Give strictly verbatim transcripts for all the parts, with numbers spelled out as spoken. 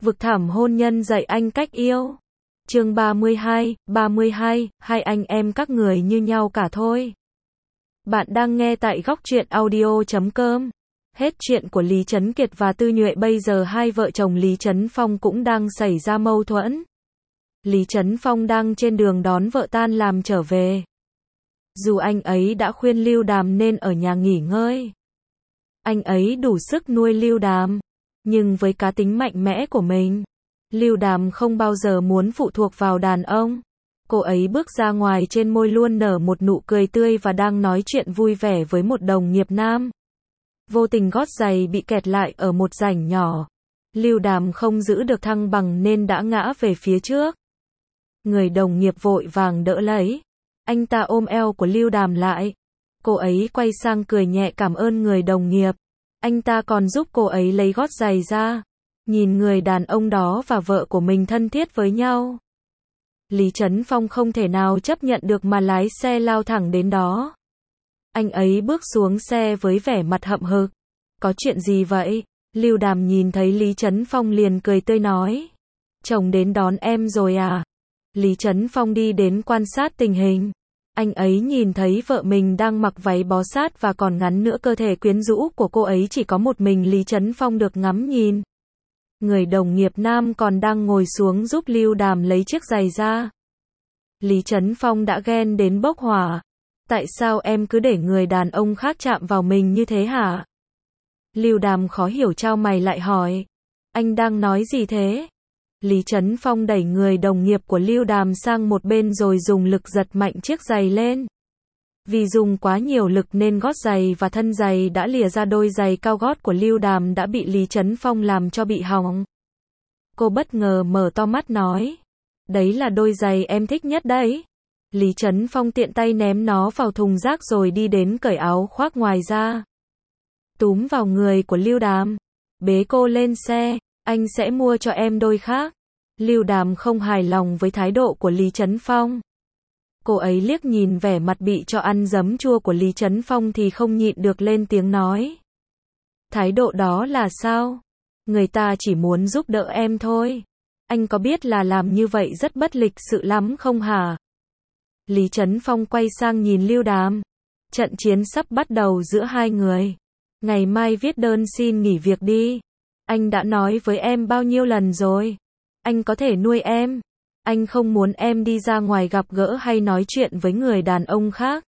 Vực thẳm hôn nhân dạy anh cách yêu. Chương ba mươi hai, ba mươi hai, hai anh em các người như nhau cả thôi. Bạn đang nghe tại góc truyện audio chấm com. Hết chuyện của Lý Trấn Kiệt và Tư Nhuệ. Bây giờ hai vợ chồng Lý Trấn Phong cũng đang xảy ra mâu thuẫn. Lý Trấn Phong đang trên đường đón vợ tan làm trở về. Dù anh ấy đã khuyên Lưu Đàm nên ở nhà nghỉ ngơi. Anh ấy đủ sức nuôi Lưu Đàm. Nhưng với cá tính mạnh mẽ của mình, Lưu Đàm không bao giờ muốn phụ thuộc vào đàn ông. Cô ấy bước ra ngoài, trên môi luôn nở một nụ cười tươi và đang nói chuyện vui vẻ với một đồng nghiệp nam. Vô tình gót giày bị kẹt lại ở một rãnh nhỏ. Lưu Đàm không giữ được thăng bằng nên đã ngã về phía trước. Người đồng nghiệp vội vàng đỡ lấy. Anh ta ôm eo của Lưu Đàm lại. Cô ấy quay sang cười nhẹ cảm ơn người đồng nghiệp. Anh ta còn giúp cô ấy lấy gót giày ra. Nhìn người đàn ông đó và vợ của mình thân thiết với nhau, Lý Trấn Phong không thể nào chấp nhận được mà lái xe lao thẳng đến đó. Anh ấy bước xuống xe với vẻ mặt hậm hực. Có chuyện gì vậy? Lưu Đàm nhìn thấy Lý Trấn Phong liền cười tươi nói. Chồng đến đón em rồi à? Lý Trấn Phong đi đến quan sát tình hình. Anh ấy nhìn thấy vợ mình đang mặc váy bó sát và còn ngắn nữa, cơ thể quyến rũ của cô ấy chỉ có một mình Lý Trấn Phong được ngắm nhìn. Người đồng nghiệp nam còn đang ngồi xuống giúp Lưu Đàm lấy chiếc giày ra. Lý Trấn Phong đã ghen đến bốc hỏa. Tại sao em cứ để người đàn ông khác chạm vào mình như thế hả? Lưu Đàm khó hiểu chau mày lại hỏi. Anh đang nói gì thế? Lý Trấn Phong đẩy người đồng nghiệp của Lưu Đàm sang một bên rồi dùng lực giật mạnh chiếc giày lên. Vì dùng quá nhiều lực nên gót giày và thân giày đã lìa ra, đôi giày cao gót của Lưu Đàm đã bị Lý Trấn Phong làm cho bị hỏng. Cô bất ngờ mở to mắt nói. Đấy là đôi giày em thích nhất đấy. Lý Trấn Phong tiện tay ném nó vào thùng rác rồi đi đến cởi áo khoác ngoài ra. Túm vào người của Lưu Đàm. Bế cô lên xe. Anh sẽ mua cho em đôi khác. Lưu Đàm không hài lòng với thái độ của Lý Trấn Phong. Cô ấy liếc nhìn vẻ mặt bị cho ăn giấm chua của Lý Trấn Phong thì không nhịn được lên tiếng nói. Thái độ đó là sao? Người ta chỉ muốn giúp đỡ em thôi. Anh có biết là làm như vậy rất bất lịch sự lắm không hả? Lý Trấn Phong quay sang nhìn Lưu Đàm. Trận chiến sắp bắt đầu giữa hai người. Ngày mai viết đơn xin nghỉ việc đi. Anh đã nói với em bao nhiêu lần rồi. Anh có thể nuôi em. Anh không muốn em đi ra ngoài gặp gỡ hay nói chuyện với người đàn ông khác.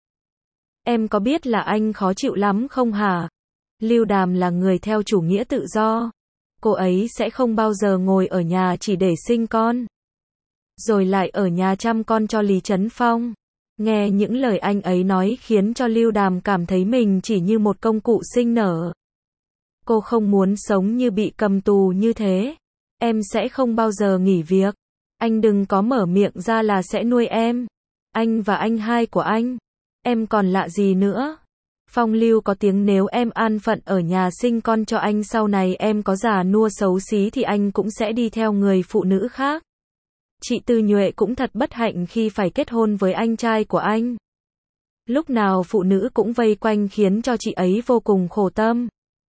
Em có biết là anh khó chịu lắm không hả? Lưu Đàm là người theo chủ nghĩa tự do. Cô ấy sẽ không bao giờ ngồi ở nhà chỉ để sinh con, rồi lại ở nhà chăm con cho Lý Trấn Phong. Nghe những lời anh ấy nói khiến cho Lưu Đàm cảm thấy mình chỉ như một công cụ sinh nở. Cô không muốn sống như bị cầm tù như thế. Em sẽ không bao giờ nghỉ việc. Anh đừng có mở miệng ra là sẽ nuôi em. Anh và anh hai của anh. Em còn lạ gì nữa? Phong lưu có tiếng, nếu em an phận ở nhà sinh con cho anh, sau này em có già nua xấu xí thì anh cũng sẽ đi theo người phụ nữ khác. Chị Tư Nhuệ cũng thật bất hạnh khi phải kết hôn với anh trai của anh. Lúc nào phụ nữ cũng vây quanh khiến cho chị ấy vô cùng khổ tâm.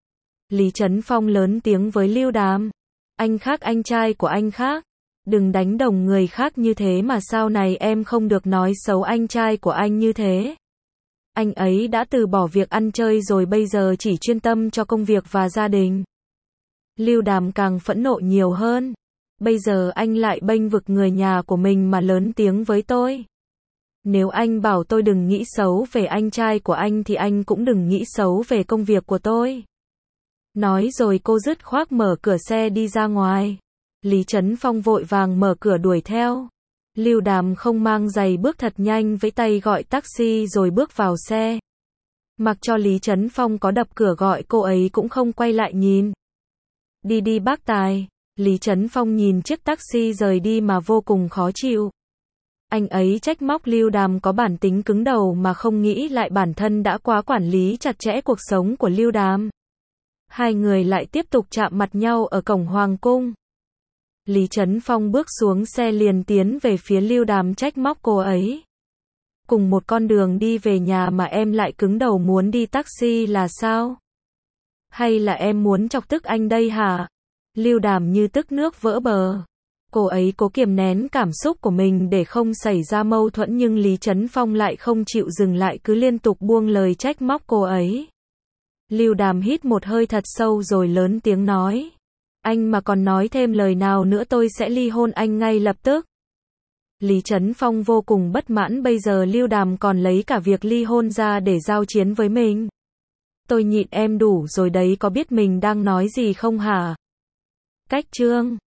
Lý Trấn Phong lớn tiếng với Lưu Đàm. Anh khác, anh trai của anh khác. Đừng đánh đồng người khác như thế mà sau này em không được nói xấu anh trai của anh như thế. Anh ấy đã từ bỏ việc ăn chơi rồi, bây giờ chỉ chuyên tâm cho công việc và gia đình. Lưu Đàm càng phẫn nộ nhiều hơn. Bây giờ anh lại bênh vực người nhà của mình mà lớn tiếng với tôi. Nếu anh bảo tôi đừng nghĩ xấu về anh trai của anh thì anh cũng đừng nghĩ xấu về công việc của tôi. Nói rồi cô dứt khoát mở cửa xe đi ra ngoài. Lý Trấn Phong vội vàng mở cửa đuổi theo. Lưu Đàm không mang giày bước thật nhanh với tay gọi taxi rồi bước vào xe. Mặc cho Lý Trấn Phong có đập cửa gọi cô ấy cũng không quay lại nhìn. Đi đi bác Tài. Lý Trấn Phong nhìn chiếc taxi rời đi mà vô cùng khó chịu. Anh ấy trách móc Lưu Đàm có bản tính cứng đầu mà không nghĩ lại bản thân đã quá quản lý chặt chẽ cuộc sống của Lưu Đàm. Hai người lại tiếp tục chạm mặt nhau ở cổng Hoàng cung. Lý Trấn Phong bước xuống xe liền tiến về phía Lưu Đàm trách móc cô ấy. Cùng một con đường đi về nhà mà em lại cứng đầu muốn đi taxi là sao? Hay là em muốn chọc tức anh đây hả? Lưu Đàm như tức nước vỡ bờ. Cô ấy cố kiềm nén cảm xúc của mình để không xảy ra mâu thuẫn nhưng Lý Trấn Phong lại không chịu dừng lại cứ liên tục buông lời trách móc cô ấy. Lưu Đàm hít một hơi thật sâu rồi lớn tiếng nói. Anh mà còn nói thêm lời nào nữa tôi sẽ ly hôn anh ngay lập tức. Lý Trấn Phong vô cùng bất mãn bây giờ Lưu Đàm còn lấy cả việc ly hôn ra để giao chiến với mình. Tôi nhịn em đủ rồi đấy có biết mình đang nói gì không hả? Cách chương